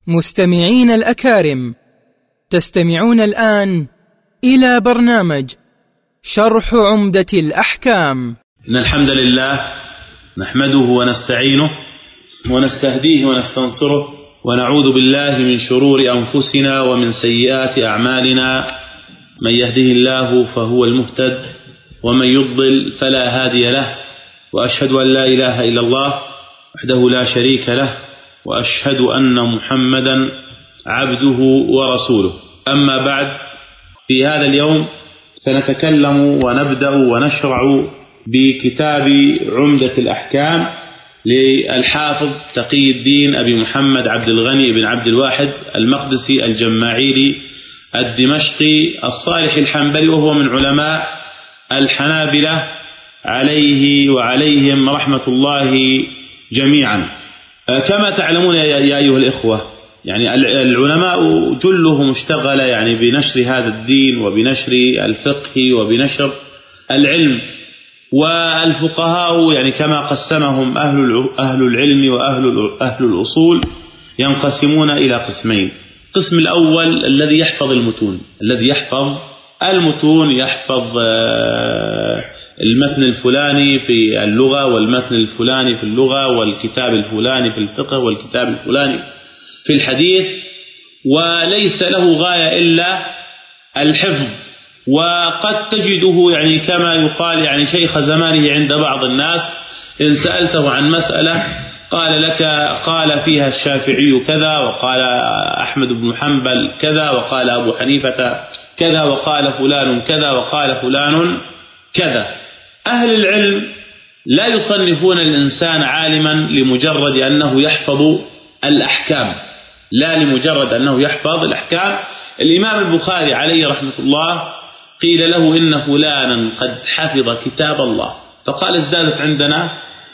مستمعين الأكارم، تستمعون الآن إلى برنامج شرح عمدة الأحكام. إن الحمد لله نحمده ونستعينه ونستهديه ونستنصره، ونعوذ بالله من شرور أنفسنا ومن سيئات أعمالنا. من يهده الله فهو المهتد، ومن يضلل فلا هادي له. وأشهد أن لا إله إلا الله وحده لا شريك له، وأشهد أن محمدا عبده ورسوله. أما بعد، في هذا اليوم سنتكلم ونبدأ ونشرع بكتاب عمدة الأحكام للحافظ تقي الدين أبي محمد عبد الغني بن عبد الواحد المقدسي الجماعيلي الدمشقي الصالح الحنبلي، وهو من علماء الحنابلة عليه وعليهم رحمة الله جميعا. كما تعلمون يا أيها الإخوة، يعني العلماء جلهم اشتغل يعني بنشر هذا الدين وبنشر الفقه وبنشر العلم. والفقهاء يعني كما قسمهم أهل العلم وأهل الأصول ينقسمون إلى قسمين. القسم الأول الذي يحفظ المتون، يحفظ المتن الفلاني في اللغة، والمتن الفلاني في اللغة، والكتاب الفلاني في الفقه، والكتاب الفلاني في الحديث، وليس له غاية إلا الحفظ. وقد تجده يعني كما يقال يعني شيخ زمانه عند بعض الناس، إن سألته عن مسألة قال لك قال فيها الشافعي كذا، وقال أحمد بن حنبل كذا، وقال أبو حنيفة كذا، وقال فلان كذا، وقال فلان كذا. أهل العلم لا يصنفون الإنسان عالما لمجرد أنه يحفظ الأحكام، لا لمجرد أنه يحفظ الأحكام. الإمام البخاري عليه رحمة الله قيل له إن فلانا قد حفظ كتاب الله، فقال ازدادت عندنا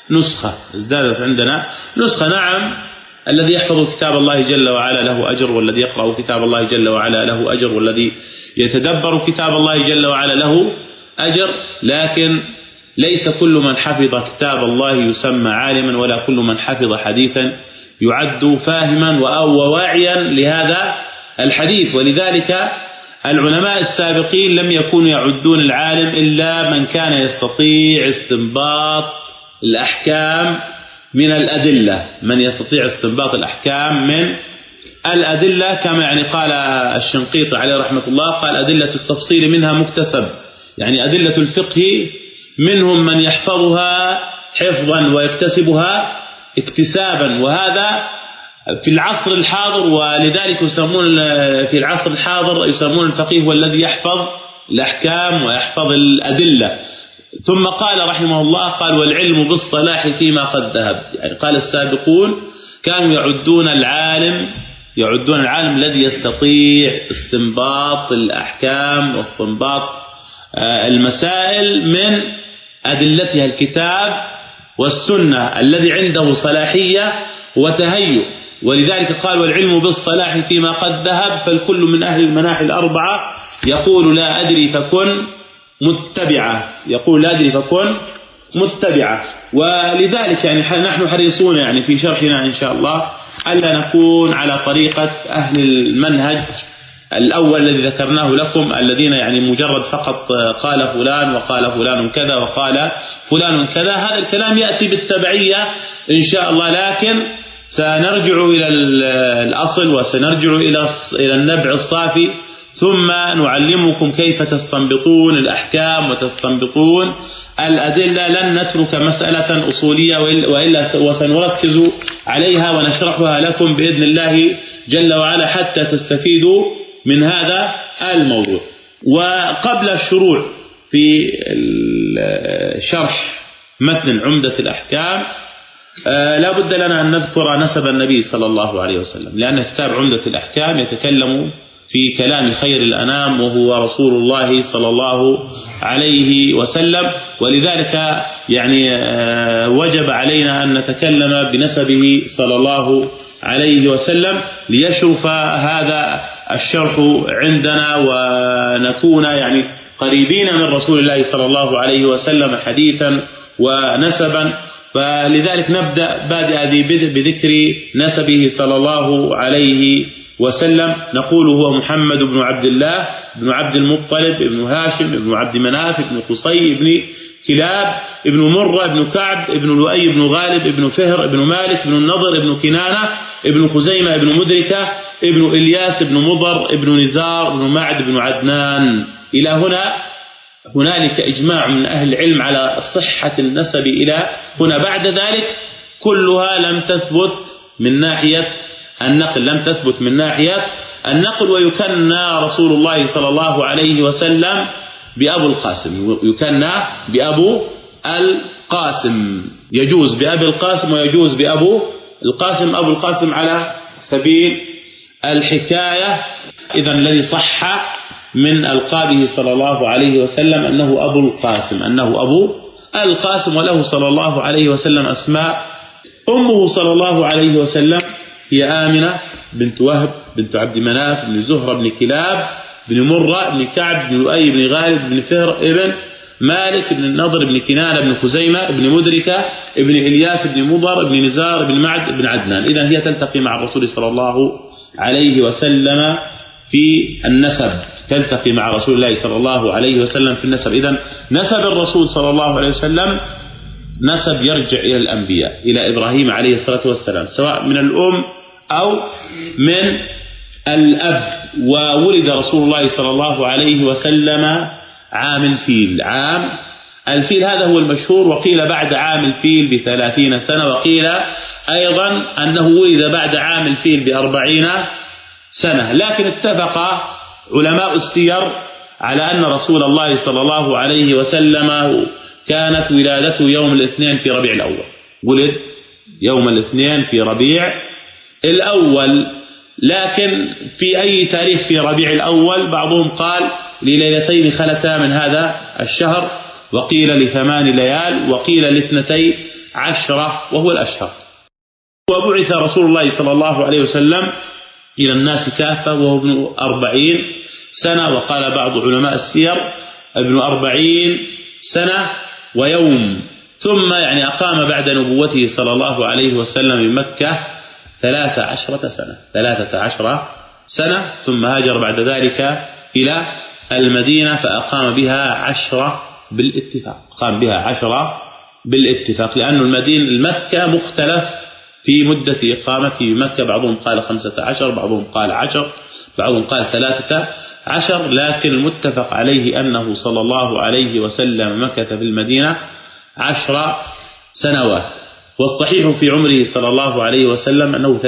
نسخة. نعم، الذي يحفظ كتاب الله جل وعلا له أجر، والذي يقرأ كتاب الله جل وعلا له أجر، والذي يتدبر كتاب الله جل وعلا له أجر. لكن ليس كل من حفظ كتاب الله يسمى عالما، ولا كل من حفظ حديثا يعد فاهما وواعيا لهذا الحديث. ولذلك العلماء السابقين لم يكونوا يعدون العالم إلا من كان يستطيع استنباط الأحكام من الأدلة، من الأدلة كما يعني قال الشنقيطي عليه رحمة الله، قال أدلة التفصيل منها مكتسب، يعني أدلة الفقه منهم من يحفظها حفظا ويكتسبها اكتسابا، وهذا في العصر الحاضر. ولذلك في العصر الحاضر يسمون الفقيه هو الذي يحفظ الأحكام ويحفظ الأدلة. ثم قال رحمه الله، قال والعلم بالصلاح فيما قد ذهب، يعني قال السابقون كانوا يعدون العالم الذي يستطيع استنباط الأحكام واستنباط المسائل من أدلتها الكتاب والسنة، الذي عنده صلاحية وتهيؤ. ولذلك قال والعلم بالصلاح فيما قد ذهب، فالكل من أهل المناحي الأربعة يقول لا أدري فكن متبعة. ولذلك يعني نحن حريصون يعني في شرحنا إن شاء الله ألا نكون على طريقة أهل المنهج الأول الذي ذكرناه لكم، الذين يعني مجرد فقط قال فلان وقال فلان كذا وقال فلان كذا. هذا الكلام يأتي بالتبعية إن شاء الله، لكن سنرجع إلى الأصل وسنرجع إلى النبع الصافي، ثم نعلمكم كيف تستنبطون الأحكام وتستنبطون الأدلة. لن نترك مسألة أصولية وإلا وسنركز عليها ونشرحها لكم بإذن الله جل وعلا حتى تستفيدوا من هذا الموضوع. وقبل الشروع في شرح متن عمدة الأحكام لا بد لنا أن نذكر نسب النبي صلى الله عليه وسلم، لأن كتاب عمدة الأحكام يتكلم في كلام خير الأنام، وهو رسول الله صلى الله عليه وسلم. ولذلك يعني وجب علينا أن نتكلم بنسبه صلى الله عليه وسلم ليشرف هذا الشرح عندنا، ونكون يعني قريبين من رسول الله صلى الله عليه وسلم حديثا ونسبا. فلذلك نبدأ بادئ ذي بدء بذكر نسبه صلى الله عليه وسلم. نقول هو محمد بن عبد الله بن عبد المطلب بن هاشم بن عبد مناف بن قصي بن كلاب ابن مرة ابن كعب ابن لؤي ابن غالب ابن فهر ابن مالك ابن النضر ابن كنانة ابن خزيمة ابن مدركة ابن إلياس ابن مضر ابن نزار ابن معد ابن عدنان. إلى هنا هنالك إجماع من أهل العلم على صحة النسب إلى هنا. بعد ذلك كلها لم تثبت من ناحية النقل، لم تثبت من ناحية النقل. ويكنى رسول الله صلى الله عليه وسلم بأبو القاسم، يكنى بأبو القاسم، يجوز بأبي القاسم ويجوز بأبو القاسم. أبو القاسم على سبيل الحكاية. إذن الذي صح من ألقابه صلى الله عليه وسلم أنه أبو القاسم، أنه أبو القاسم، وله صلى الله عليه وسلم أسماء. أمه صلى الله عليه وسلم هي آمنة بنت وهب بنت عبد مناف بن زهرة بن كلاب بن مرة بن كعب بن لؤي بن غالب بن فهر ابن مالك بن النضر بن كنانة بن خزيمة بن مدركة بن إلياس بن مضر بن نزار بن معد بن عدنان. إذن هي تلتقي مع الرسول صلى الله عليه وسلم في النسب، تلتقي مع رسول الله صلى الله عليه وسلم في النسب. إذن نسب الرسول صلى الله عليه وسلم نسب يرجع إلى الأنبياء، إلى إبراهيم عليه الصلاة والسلام، سواء من الأم أو من الأب. وولد رسول الله صلى الله عليه وسلم عام الفيل، عام الفيل هذا هو المشهور. وقيل بعد عام الفيل ب30 سنة، وقيل أيضا أنه ولد بعد عام الفيل ب40 سنة. لكن اتفق علماء السير على أن رسول الله صلى الله عليه وسلم كانت ولادته يوم الاثنين في ربيع الأول، ولد يوم الاثنين في ربيع الأول. لكن في أي تاريخ في ربيع الأول؟ بعضهم قال لليلتين خلتا من هذا الشهر، وقيل ل8 ليال، وقيل ل12 وهو الأشهر. وبعث رسول الله صلى الله عليه وسلم إلى الناس كافة وهو ابن 40 سنة، وقال بعض علماء السير ابن 40 سنة ويوم. ثم يعني أقام بعد نبوته صلى الله عليه وسلم بمكة 13 سنة، ثم هاجر بعد ذلك إلى المدينة فأقام بها 10 بالاتفاق، قام بها 10 بالاتفاق، لأن المكة مختلف في مدة إقامته بمكة. بعضهم قال 15، بعضهم قال 10، بعضهم قال 13، لكن المتفق عليه أنه صلى الله عليه وسلم مكث في المدينة 10 سنوات. والصحيح في عمره صلى الله عليه وسلم أنه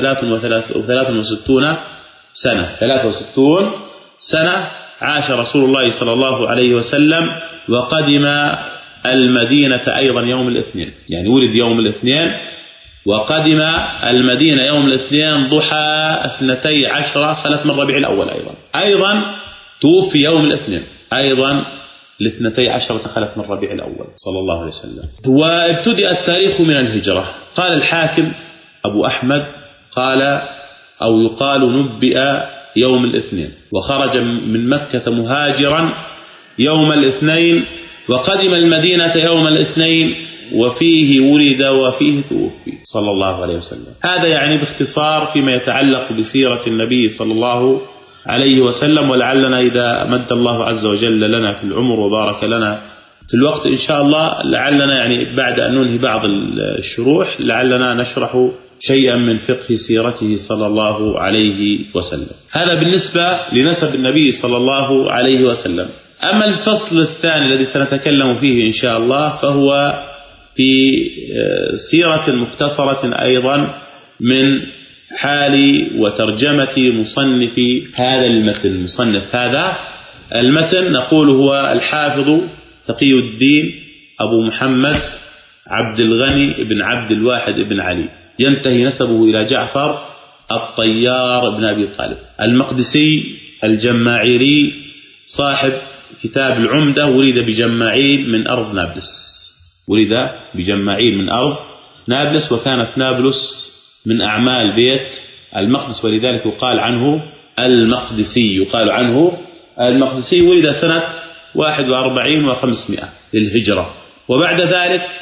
63 سنة، 63 سنة عاش رسول الله صلى الله عليه وسلم. وقدم المدينة أيضا يوم الاثنين، يعني ولد يوم الاثنين وقدم المدينة يوم الاثنين ضحى 12 خلت من ربيع الأول. أيضا توفي يوم الاثنين، أيضا ل12 خلت من ربيع الأول صلى الله عليه وسلم. وابتدأ التاريخ من الهجرة. قال الحاكم أبو أحمد قال أو يقال نبئ يوم الاثنين، وخرج من مكة مهاجرا يوم الاثنين، وقدم المدينة يوم الاثنين، وفيه ولد وفيه توفي صلى الله عليه وسلم. هذا يعني باختصار فيما يتعلق بسيرة النبي صلى الله عليه وسلم. ولعلنا إذا مد الله عز وجل لنا في العمر وبارك لنا في الوقت إن شاء الله، لعلنا يعني بعد أن ننهي بعض الشروح لعلنا نشرح شيئا من فقه سيرته صلى الله عليه وسلم. هذا بالنسبة لنسب النبي صلى الله عليه وسلم. أما الفصل الثاني الذي سنتكلم فيه إن شاء الله فهو في سيرة مختصرة أيضا من حال وترجمة مصنف هذا المتن. مصنف هذا المتن نقول هو الحافظ تقي الدين أبو محمد عبد الغني بن عبد الواحد بن علي، ينتهي نسبه إلى جعفر الطيار بن أبي طالب المقدسي الجماعيري صاحب كتاب العمدة. ولد بجماعيل من أرض نابلس، ولد بجماعيل من أرض نابلس، وكانت نابلس من أعمال بيت المقدس، ولذلك يقال عنه المقدسي، يقال عنه المقدسي. ولد سنة 41 و500 للهجرة. وبعد ذلك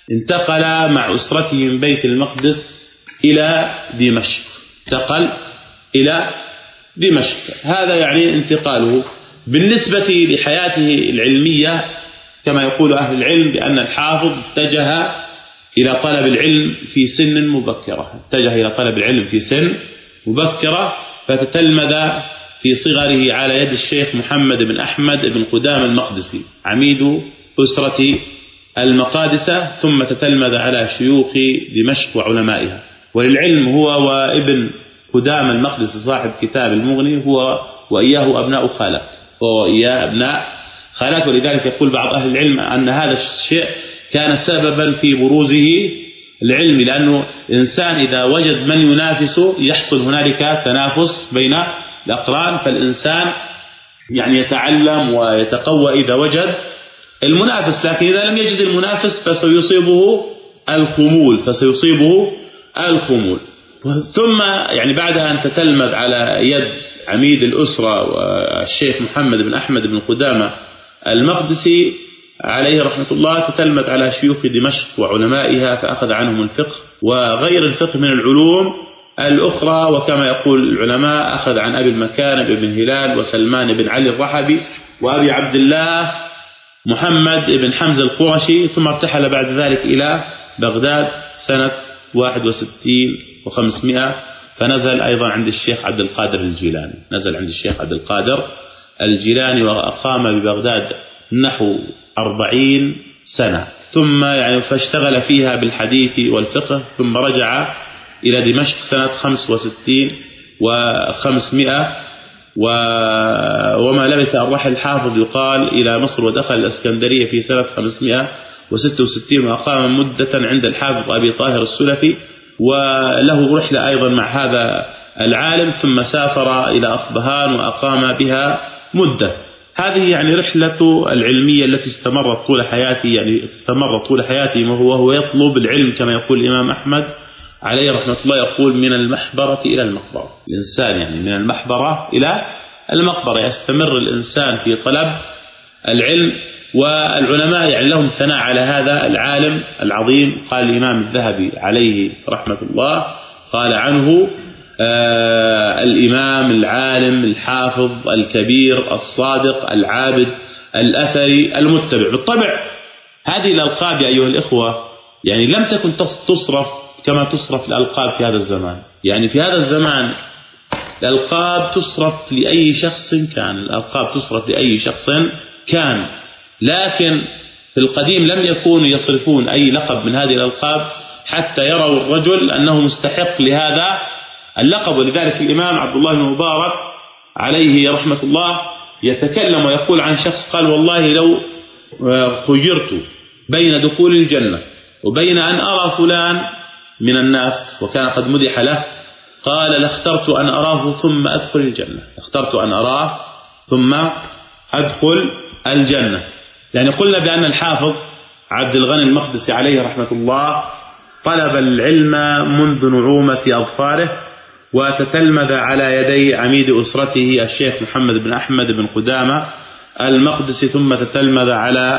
انتقل مع أسرته من بيت المقدس إلى دمشق، انتقل إلى دمشق. هذا يعني انتقاله. بالنسبة لحياته العلمية كما يقول أهل العلم بأن الحافظ اتجه إلى طلب العلم في سن مبكرة، اتجه إلى طلب العلم في سن مبكرة، فتتلمذ في صغره على يد الشيخ محمد بن أحمد بن قدامة المقدسي عميد أسرة المقادسة، ثم تتلمذ على شيوخ دمشق وعلمائها. وللعلم هو وابن قدامة المقدسي صاحب كتاب المغني هو وإياه أبناء خالات، هو وإياه أبناء خالات. ولذلك يقول بعض أهل العلم أن هذا الشيء كان سببا في بروزه العلم، لأنه إنسان إذا وجد من ينافسه يحصل هنالك تنافس بين الأقران، فالإنسان يعني يتعلم ويتقوى إذا وجد المنافس، لكن إذا لم يجد المنافس فسيصيبه الخمول. ثم يعني بعد أن تتلمذ على يد عميد الأسرة والشيخ محمد بن أحمد بن قدامة المقدسي عليه رحمة الله، تتلمذ على شيوخ دمشق وعلمائها فأخذ عنهم الفقه وغير الفقه من العلوم الأخرى. وكما يقول العلماء أخذ عن أبي المكارم بن هلال وسلمان بن علي الرحبي وأبي عبد الله محمد بن حمزة القرشي، ثم ارتحل بعد ذلك إلى بغداد سنة 61 و500، فنزل أيضا عند الشيخ عبد القادر الجيلاني، نزل عند الشيخ عبد القادر الجيلاني وأقام ببغداد نحو 40 سنة، ثم يعني فاشتغل فيها بالحديث والفقه، ثم رجع إلى دمشق سنة 65 و500 وما لبث أن رحل الحافظ يقال إلى مصر ودخل الإسكندرية في سنة 566 وأقام مدة عند الحافظ أبي طاهر السلفي، وله رحلة أيضا مع هذا العالم، ثم سافر إلى أصبهان وأقام بها مدة. هذه يعني رحلة العلمية التي استمرت طول حياته وهو يطلب العلم كما يقول الإمام أحمد عليه رحمة الله، يقول من المحبرة إلى المقبرة. الإنسان يعني من المحبرة إلى المقبرة يستمر الإنسان في طلب العلم. والعلماء يعني لهم ثناء على هذا العالم العظيم. قال الإمام الذهبي عليه رحمة الله قال عنه الإمام العالم الحافظ الكبير الصادق العابد الأثري المتبع. بالطبع هذه الألقاب يا أيها الإخوة يعني لم تكن تصرف كما تصرف الألقاب في هذا الزمان. يعني في هذا الزمان الألقاب تصرف لأي شخص كان، لكن في القديم لم يكونوا يصرفون أي لقب من هذه الألقاب حتى يروا الرجل أنه مستحق لهذا اللقب. ولذلك الإمام عبد الله بن مبارك عليه رحمة الله يتكلم ويقول عن شخص قال والله لو خيرت بين دخول الجنة وبين أن أرى فلان من الناس وكان قد مدح له، قال لاخترت أن أراه ثم أدخل الجنة، اخترت أن أراه ثم أدخل الجنة. يعني قلنا بأن الحافظ عبد الغني المقدسي عليه رحمة الله طلب العلم منذ نعومة أظفاره، وتتلمذ على يدي عميد أسرته الشيخ محمد بن أحمد بن قدامة المقدسي، ثم تتلمذ على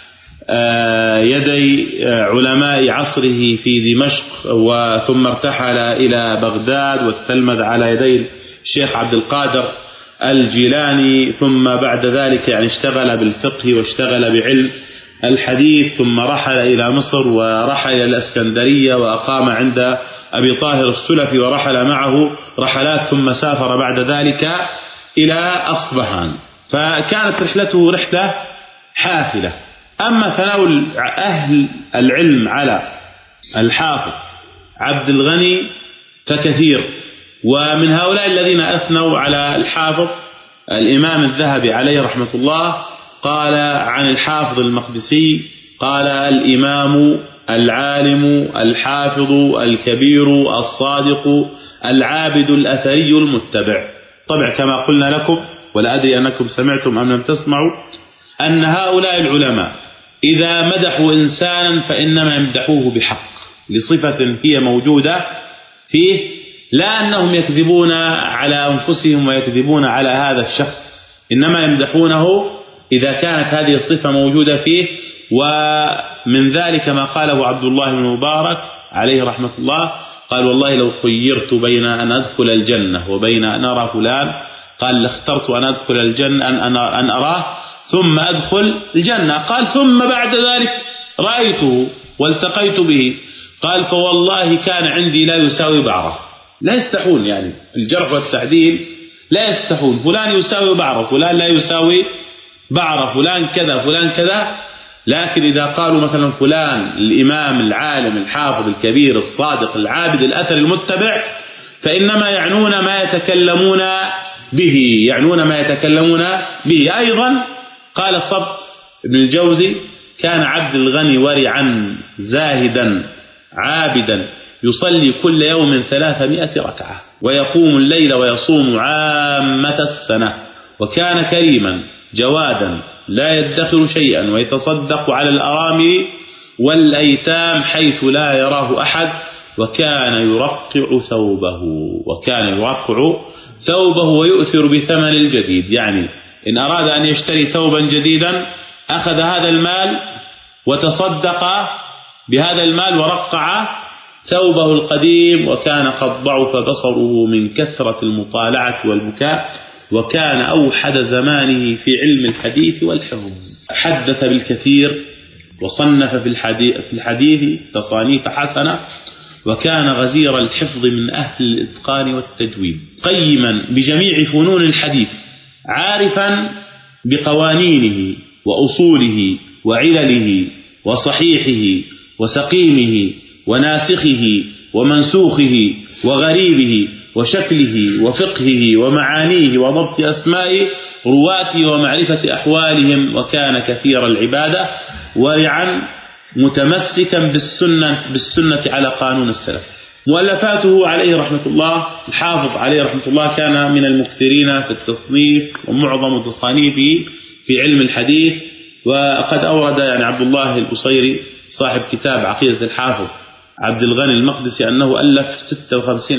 يدي علماء عصره في دمشق، ثم ارتحل إلى بغداد وتتلمذ على يدي الشيخ عبد القادر الجيلاني، ثم بعد ذلك يعني اشتغل بالفقه واشتغل بعلم الحديث، ثم رحل إلى مصر ورحل إلى الإسكندرية وأقام عند أبي طاهر السلفي ورحل معه رحلات، ثم سافر بعد ذلك إلى أصبهان. فكانت رحلته رحلة حافلة. أما ثناء أهل العلم على الحافظ عبد الغني فكثير، ومن هؤلاء الذين أثنوا على الحافظ الإمام الذهبي عليه رحمة الله قال عن الحافظ المقدسي قال الإمام العالم الحافظ الكبير الصادق العابد الأثري المتبع. طبعا كما قلنا لكم ولا أدري أنكم سمعتم أم لم تسمعوا أن هؤلاء العلماء إذا مدحوا إنسانا فإنما يمدحوه بحق لصفة هي موجودة فيه، لا أنهم يكذبون على أنفسهم ويكذبون على هذا الشخص، إنما يمدحونه إذا كانت هذه الصفة موجودة فيه. ومن ذلك ما قاله عبد الله بن مبارك عليه رحمة الله، قال والله لو خيرت بين أن أدخل الجنة وبين أن أرى فلان، قال لاخترت أن أدخل الجنة أن أراه ثم أدخل الجنة. قال ثم بعد ذلك رأيته والتقيت به، قال فوالله كان عندي لا يساوي بعره. لا يستحون يعني الجرح والتعديل، لا يستحون، فلان يساوي بعره، فلان لا يساوي بعره، فلان كذا فلان كذا. لكن إذا قالوا مثلا فلان الإمام العالم الحافظ الكبير الصادق العابد الأثر المتبع، فإنما يعنون ما يتكلمون به، يعنون ما يتكلمون به. أيضا قال الصبت ابن الجوزي كان عبد الغني ورعا زاهدا عابدا يصلي كل يوم 300 ركعة ويقوم الليل ويصوم عامة السنة، وكان كريما جوادا لا يدخر شيئا ويتصدق على الأرامل والأيتام حيث لا يراه أحد، وكان يرقع ثوبه ويؤثر بثمن الجديد. يعني إن أراد أن يشتري ثوبا جديدا أخذ هذا المال وتصدق بهذا المال ورقع ثوبه القديم، وكان قد ضعف بصره من كثرة المطالعة والبكاء، وكان أوحد زمانه في علم الحديث والحفظ. حدث بالكثير وصنف في الحديث تصانيف حسنة، وكان غزير الحفظ من أهل الإتقان والتجويد، قيما بجميع فنون الحديث، عارفا بقوانينه وأصوله وعلله وصحيحه وسقيمه وناسخه ومنسوخه وغريبه وشكله وفقهه ومعانيه وضبط أسماء رواته ومعرفة أحوالهم، وكان كثير العبادة ورعا متمسكا بالسنة على قانون السلف. مؤلفاته عليه رحمة الله، الحافظ عليه رحمة الله كان من المكثرين في التصنيف، ومعظم تصانيفه في علم الحديث. وقد أورد يعني عبد الله البصيري صاحب كتاب عقيدة الحافظ عبد الغني المقدسي أنه ألف 56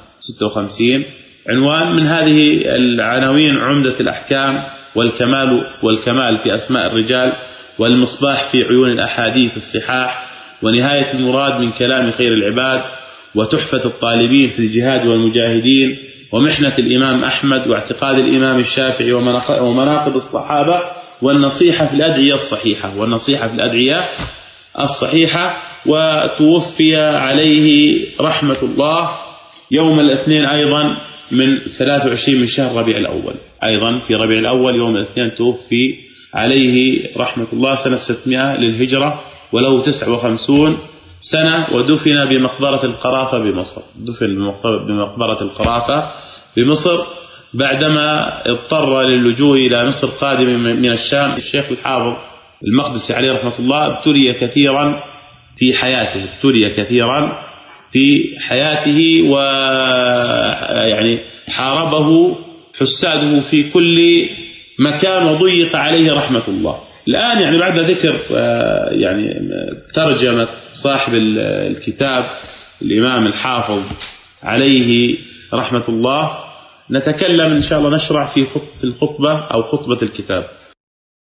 عنوان من هذه العناوين: عمدة الأحكام، والكمال في أسماء الرجال، والمصباح في عيون الأحاديث الصحاح، ونهاية المراد من كلام خير العباد، وتحفة الطالبين في الجهاد والمجاهدين، ومحنة الإمام أحمد، واعتقاد الإمام الشافعي، ومناقب الصحابة، والنصيحة في الأدعية الصحيحة. وتوفي عليه رحمة الله يوم الاثنين أيضا من 23 من شهر ربيع الأول، أيضا في ربيع الأول يوم الاثنين توفي عليه رحمة الله سنة 600 للهجرة، وله 59 سنة، ودفن بمقبرة القرافة بمصر، بعدما اضطر للجوء إلى مصر قادم من الشام. الشيخ الحافظ المقدسي عليه رحمة الله ابتلي كثيرا في حياته ويعني حاربه حساده في كل مكان وضيق عليه رحمة الله. الآن يعني بعد ذكر يعني ترجمة صاحب الكتاب الإمام الحافظ عليه رحمة الله، نتكلم إن شاء الله، نشرع في الخطبة أو خطبة الكتاب.